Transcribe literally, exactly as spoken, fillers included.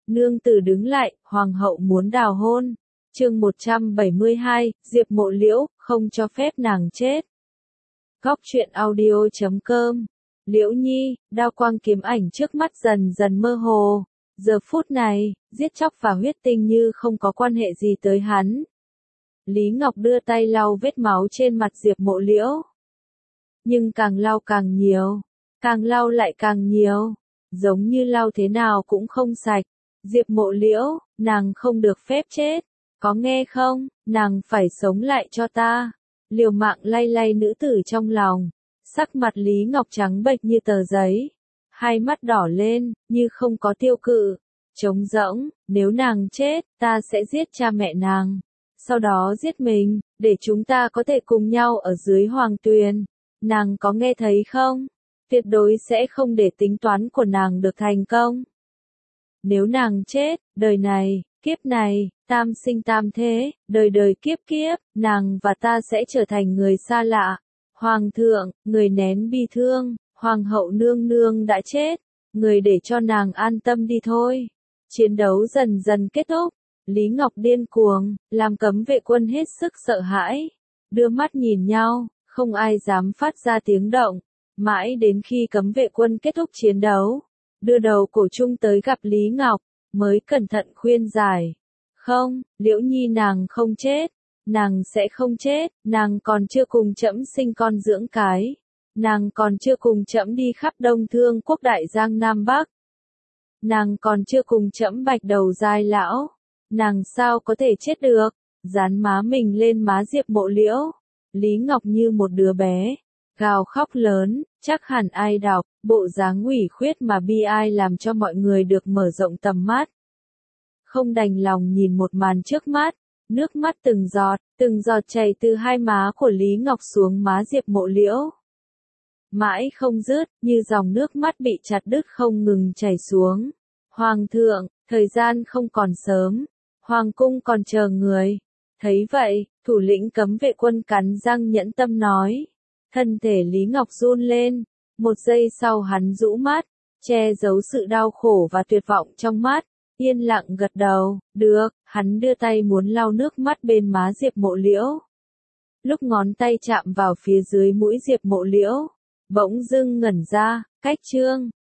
Nương tử đứng lại, hoàng hậu muốn đào hôn. Chương một trăm bảy mươi hai, Diệp Mộ Liễu, không cho phép nàng chết. Góc truyện audio chấm com. Liễu Nhi, đao quang kiếm ảnh trước mắt dần dần mơ hồ. Giờ phút này, giết chóc và huyết tinh như không có quan hệ gì tới hắn. Lý Ngọc đưa tay lau vết máu trên mặt Diệp Mộ Liễu. Nhưng càng lau càng nhiều, càng lau lại càng nhiều, giống như lau thế nào cũng không sạch. Diệp Mộ Liễu, nàng không được phép chết, có nghe không, nàng phải sống lại cho ta. Liều mạng lay lay nữ tử trong lòng, sắc mặt Lý Ngọc trắng bệch như tờ giấy, hai mắt đỏ lên, như không có tiêu cự, trống rỗng, nếu nàng chết, ta sẽ giết cha mẹ nàng, sau đó giết mình, để chúng ta có thể cùng nhau ở dưới hoàng tuyền. Nàng có nghe thấy không? Tuyệt đối sẽ không để tính toán của nàng được thành công. Nếu nàng chết, đời này, kiếp này, tam sinh tam thế, đời đời kiếp kiếp, nàng và ta sẽ trở thành người xa lạ. Hoàng thượng, người nén bi thương, hoàng hậu nương nương đã chết, người để cho nàng an tâm đi thôi. Chiến đấu dần dần kết thúc, Lý Ngọc điên cuồng, làm cấm vệ quân hết sức sợ hãi, đưa mắt nhìn nhau, không ai dám phát ra tiếng động, mãi đến khi cấm vệ quân kết thúc chiến đấu, đưa đầu cổ trung tới gặp Lý Ngọc, mới cẩn thận khuyên giải. Không, Liễu Nhi nàng không chết, nàng sẽ không chết, nàng còn chưa cùng trẫm sinh con dưỡng cái, nàng còn chưa cùng trẫm đi khắp Đông Thương quốc đại giang Nam Bắc, nàng còn chưa cùng trẫm bạch đầu giai lão, nàng sao có thể chết được? Dán má mình lên má Diệp Mộ Liễu, Lý Ngọc như một đứa bé, gào khóc lớn, chắc hẳn ai đọc, bộ dáng ủy khuyết mà bi ai làm cho mọi người được mở rộng tầm mắt. Không đành lòng nhìn một màn trước mắt, nước mắt từng giọt, từng giọt chảy từ hai má của Lý Ngọc xuống má Diệp Mộ Liễu. Mãi không dứt, như dòng nước mắt bị chặt đứt không ngừng chảy xuống. Hoàng thượng, thời gian không còn sớm, hoàng cung còn chờ người. Thấy vậy, thủ lĩnh cấm vệ quân cắn răng nhẫn tâm nói. Thân thể Lý Ngọc run lên, một giây sau hắn rũ mắt, che giấu sự đau khổ và tuyệt vọng trong mắt, yên lặng gật đầu, được, hắn đưa tay muốn lau nước mắt bên má Diệp Mộ Liễu. Lúc ngón tay chạm vào phía dưới mũi Diệp Mộ Liễu, bỗng dưng ngẩn ra, cách chương,